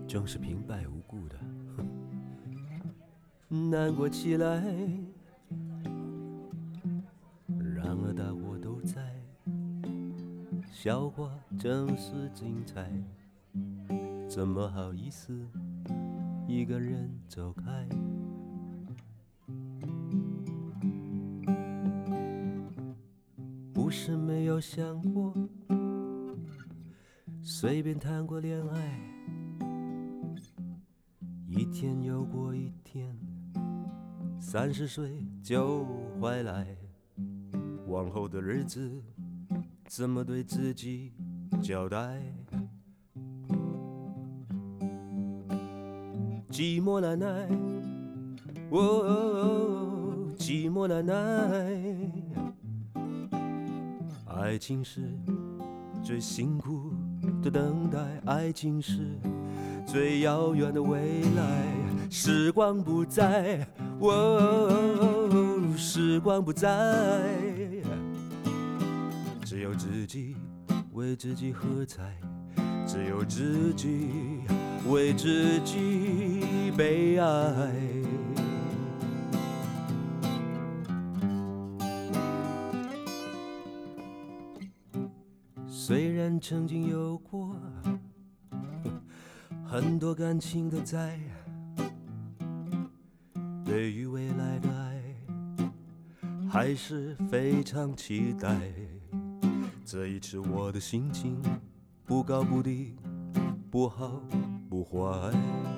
总是平白无故的难过起来。然而大伙都在，笑话真是精彩，怎么好意思一个人走开？不是没有想过，随便谈过恋爱，一天又过一天，30岁就坏来，往后的日子怎么对自己交代？寂寞难耐，哦，寂寞难耐，爱情是最辛苦的等待，爱情是最遥远的未来。时光不再，哦，时光不再，只有自己为自己喝彩，只有自己为自己悲哀。虽然曾经有过很多感情都在，对于未来的爱还是非常期待。这一次我的心情不高不低，不好不坏。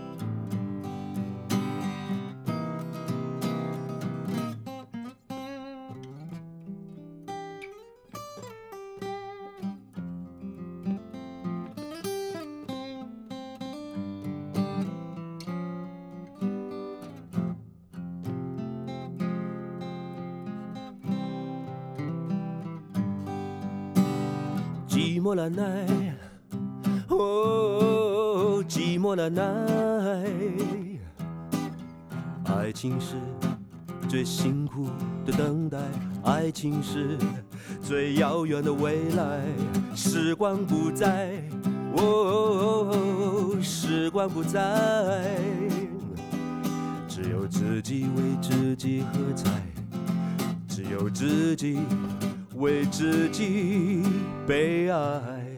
寂寞难耐，哦，寂寞难耐，爱情是最辛苦的等待，爱情是最遥远的未来。时光不再，哦，时光不再，只有自己为自己喝彩，只有自己为自己悲哀。